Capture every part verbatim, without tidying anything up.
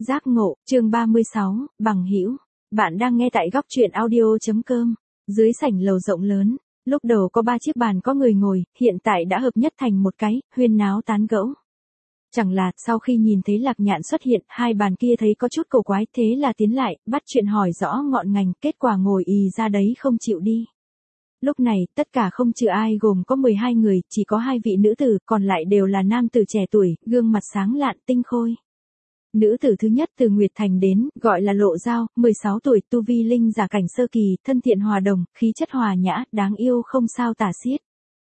Giác ngộ, chương ba mươi sáu, bằng hữu. Bạn đang nghe tại góc truyện audio.com. Dưới sảnh lầu rộng lớn, lúc đầu có ba chiếc bàn có người ngồi, hiện tại đã hợp nhất thành một cái, huyên náo tán gẫu. Chẳng là, sau khi nhìn thấy Lạc Nhạn xuất hiện, hai bàn kia thấy có chút cổ quái, thế là tiến lại, bắt chuyện hỏi rõ ngọn ngành, kết quả ngồi ì ra đấy không chịu đi. Lúc này, tất cả không trừ ai gồm có mười hai người, chỉ có hai vị nữ tử, còn lại đều là nam tử trẻ tuổi, gương mặt sáng lạn tinh khôi. Nữ tử thứ nhất từ Nguyệt Thành đến, gọi là Lộ Giao, mười sáu tuổi, tu vi linh giả cảnh sơ kỳ, thân thiện hòa đồng, khí chất hòa nhã, đáng yêu không sao tả xiết.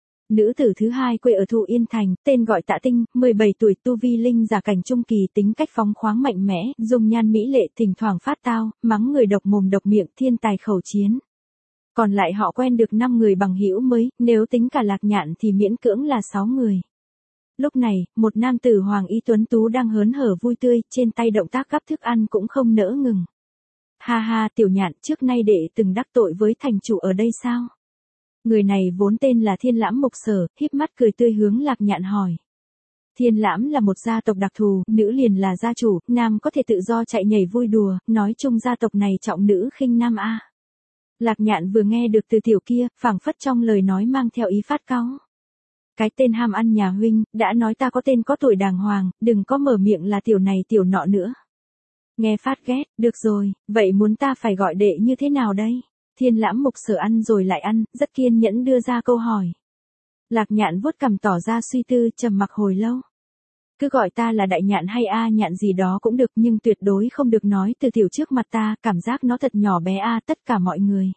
Nữ tử thứ hai quê ở Thụ Yên Thành, tên gọi Tạ Tinh, mười bảy tuổi, tu vi linh giả cảnh trung kỳ, tính cách phóng khoáng mạnh mẽ, dung nhan mỹ lệ, thỉnh thoảng phát tao, mắng người độc mồm độc miệng, thiên tài khẩu chiến. Còn lại họ quen được năm người bằng hữu mới, nếu tính cả Lạc Nhạn thì miễn cưỡng là sáu người. Lúc này, một nam tử Hoàng Y tuấn tú đang hớn hở vui tươi, trên tay động tác gắp thức ăn cũng không nỡ ngừng. Ha ha, Tiểu Nhạn, trước nay đệ từng đắc tội với thành chủ ở đây sao? Người này vốn tên là Thiên Lãm Mục Sở, híp mắt cười tươi hướng Lạc Nhạn hỏi. Thiên Lãm là một gia tộc đặc thù, nữ liền là gia chủ, nam có thể tự do chạy nhảy vui đùa, nói chung gia tộc này trọng nữ khinh nam a. Lạc Nhạn vừa nghe được từ tiểu kia, phảng phất trong lời nói mang theo ý phát cáu. Cái tên ham ăn nhà huynh, đã nói ta có tên có tuổi đàng hoàng, đừng có mở miệng là tiểu này tiểu nọ nữa. Nghe phát ghét, được rồi, vậy muốn ta phải gọi đệ như thế nào đây? Thiên Lãm Mục Sở ăn rồi lại ăn, rất kiên nhẫn đưa ra câu hỏi. Lạc Nhạn vuốt cằm tỏ ra suy tư, trầm mặc hồi lâu. Cứ gọi ta là Đại Nhạn hay A Nhạn gì đó cũng được, nhưng tuyệt đối không được nói từ tiểu trước mặt ta, cảm giác nó thật nhỏ bé a tất cả mọi người.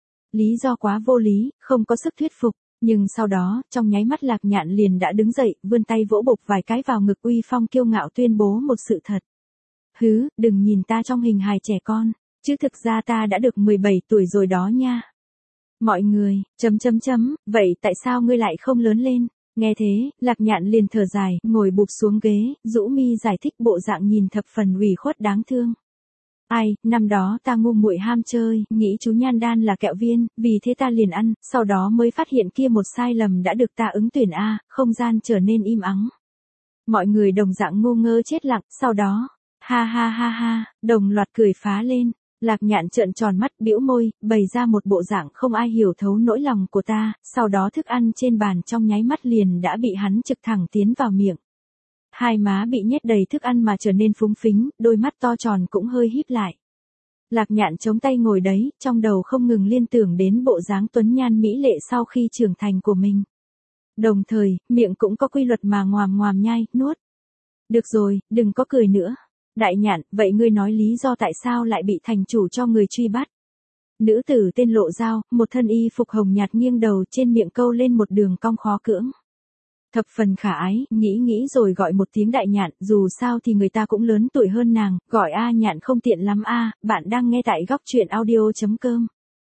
Lý do quá vô lý, không có sức thuyết phục, nhưng sau đó, trong nháy mắt Lạc Nhạn liền đã đứng dậy, vươn tay vỗ bộc vài cái vào ngực uy phong kiêu ngạo tuyên bố một sự thật. Hứ, đừng nhìn ta trong hình hài trẻ con, chứ thực ra ta đã được mười bảy tuổi rồi đó nha. Mọi người, chấm chấm chấm, vậy tại sao ngươi lại không lớn lên? Nghe thế, Lạc Nhạn liền thở dài, ngồi bụp xuống ghế, rũ mi giải thích bộ dạng nhìn thập phần ủy khuất đáng thương. Ai, năm đó ta ngu muội ham chơi, nghĩ chú nhan đan là kẹo viên, vì thế ta liền ăn, sau đó mới phát hiện kia một sai lầm đã được ta ứng tuyển a, không gian trở nên im ắng. Mọi người đồng dạng ngu ngơ chết lặng, sau đó, ha ha ha ha, đồng loạt cười phá lên. Lạc Nhạn trợn tròn mắt, bĩu môi, bày ra một bộ dạng không ai hiểu thấu nỗi lòng của ta, sau đó thức ăn trên bàn trong nháy mắt liền đã bị hắn trực thẳng tiến vào miệng. Hai má bị nhét đầy thức ăn mà trở nên phúng phính, đôi mắt to tròn cũng hơi híp lại. Lạc Nhạn chống tay ngồi đấy, trong đầu không ngừng liên tưởng đến bộ dáng tuấn nhan mỹ lệ sau khi trưởng thành của mình. Đồng thời, miệng cũng có quy luật mà ngoàm ngoàm nhai, nuốt. Được rồi, đừng có cười nữa. Đại Nhạn, vậy ngươi nói lý do tại sao lại bị thành chủ cho người truy bắt? Nữ tử tên Lộ Giao, một thân y phục hồng nhạt nghiêng đầu, trên miệng câu lên một đường cong khó cưỡng. Thập phần khả ái, nghĩ nghĩ rồi gọi một tiếng Đại Nhạn, dù sao thì người ta cũng lớn tuổi hơn nàng, gọi A Nhạn không tiện lắm a. Bạn đang nghe tại góc truyện audio.com.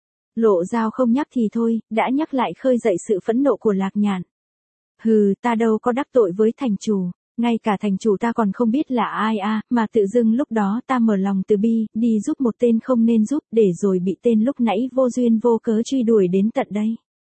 Lộ Giao không nhắc thì thôi, đã nhắc lại khơi dậy sự phẫn nộ của Lạc Nhạn. Hừ, ta đâu có đắc tội với thành chủ. Ngay cả thành chủ ta còn không biết là ai a, mà tự dưng lúc đó ta mở lòng từ bi, đi giúp một tên không nên giúp, để rồi bị tên lúc nãy vô duyên vô cớ truy đuổi đến tận đây.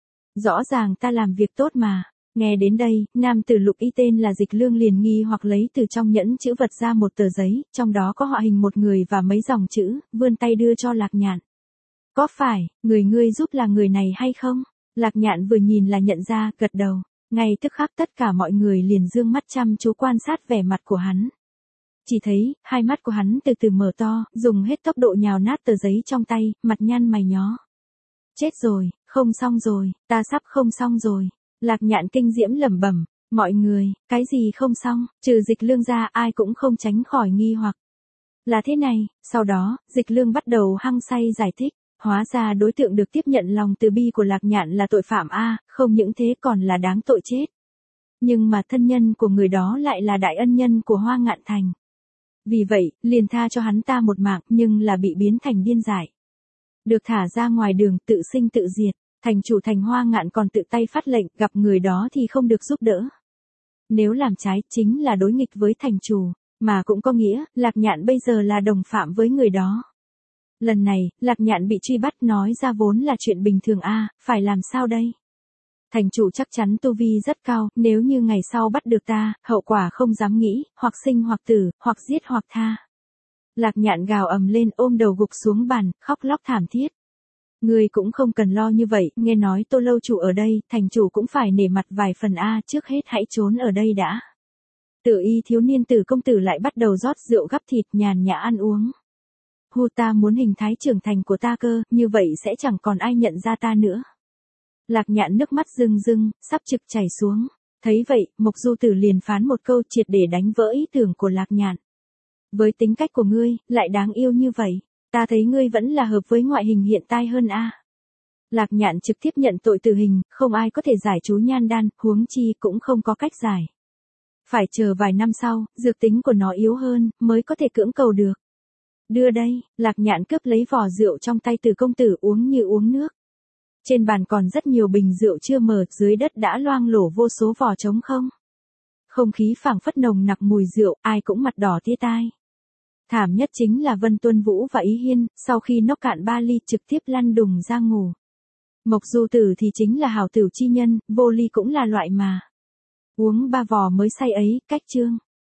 Rõ ràng ta làm việc tốt mà. Nghe đến đây, nam tử Lục Y tên là Dịch Lương liền nghi hoặc lấy từ trong nhẫn chữ vật ra một tờ giấy, trong đó có họa hình một người và mấy dòng chữ, vươn tay đưa cho Lạc Nhạn. Có phải, người ngươi giúp là người này hay không? Lạc Nhạn vừa nhìn là nhận ra, gật đầu. Ngay tức khắc tất cả mọi người liền dương mắt chăm chú quan sát vẻ mặt của hắn. Chỉ thấy, hai mắt của hắn từ từ mở to, dùng hết tốc độ nhào nát tờ giấy trong tay, mặt nhăn mày nhó. Chết rồi, không xong rồi, ta sắp không xong rồi. Lạc Nhạn kinh diễm lẩm bẩm, mọi người, cái gì không xong, trừ Dịch Lương ra ai cũng không tránh khỏi nghi hoặc. Là thế này, sau đó, Dịch Lương bắt đầu hăng say giải thích. Hóa ra đối tượng được tiếp nhận lòng từ bi của Lạc Nhạn là tội phạm a, không những thế còn là đáng tội chết. Nhưng mà thân nhân của người đó lại là đại ân nhân của Hoa Ngạn Thành. Vì vậy, liền tha cho hắn ta một mạng, nhưng là bị biến thành điên dại. Được thả ra ngoài đường, tự sinh tự diệt, thành chủ thành Hoa Ngạn còn tự tay phát lệnh, gặp người đó thì không được giúp đỡ. Nếu làm trái, chính là đối nghịch với thành chủ, mà cũng có nghĩa, Lạc Nhạn bây giờ là đồng phạm với người đó. Lần này, Lạc Nhạn bị truy bắt nói ra vốn là chuyện bình thường a, phải làm sao đây? Thành chủ chắc chắn tu vi rất cao, nếu như ngày sau bắt được ta, hậu quả không dám nghĩ, hoặc sinh hoặc tử, hoặc giết hoặc tha. Lạc Nhạn gào ầm lên ôm đầu gục xuống bàn, khóc lóc thảm thiết. Ngươi cũng không cần lo như vậy, nghe nói Tô lâu chủ ở đây, thành chủ cũng phải nể mặt vài phần a, trước hết hãy trốn ở đây đã. Tử y thiếu niên Tử công tử lại bắt đầu rót rượu gắp thịt nhàn nhã ăn uống. Hu, ta muốn hình thái trưởng thành của ta cơ, như vậy sẽ chẳng còn ai nhận ra ta nữa. Lạc Nhạn nước mắt rưng rưng, sắp trực chảy xuống. Thấy vậy, Mộc Du Tử liền phán một câu triệt để đánh vỡ ý tưởng của Lạc Nhạn. Với tính cách của ngươi, lại đáng yêu như vậy, ta thấy ngươi vẫn là hợp với ngoại hình hiện tại hơn a. Lạc Nhạn trực tiếp nhận tội tử hình, không ai có thể giải chú nhan đan, huống chi cũng không có cách giải. Phải chờ vài năm sau, dược tính của nó yếu hơn, mới có thể cưỡng cầu được. Đưa đây, Lạc Nhạn cướp lấy vò rượu trong tay Từ công tử uống như uống nước. Trên bàn còn rất nhiều bình rượu chưa mở, dưới đất đã loang lổ vô số vò trống không. Không khí phảng phất nồng nặc mùi rượu, ai cũng mặt đỏ tía tai. Thảm nhất chính là Vân Tuân Vũ và Ý Hiên, sau khi nốc cạn ba ly trực tiếp lăn đùng ra ngủ. Mộc Du Tử thì chính là hảo tửu chi nhân, vô ly cũng là loại mà. Uống ba vò mới say ấy, cách chương.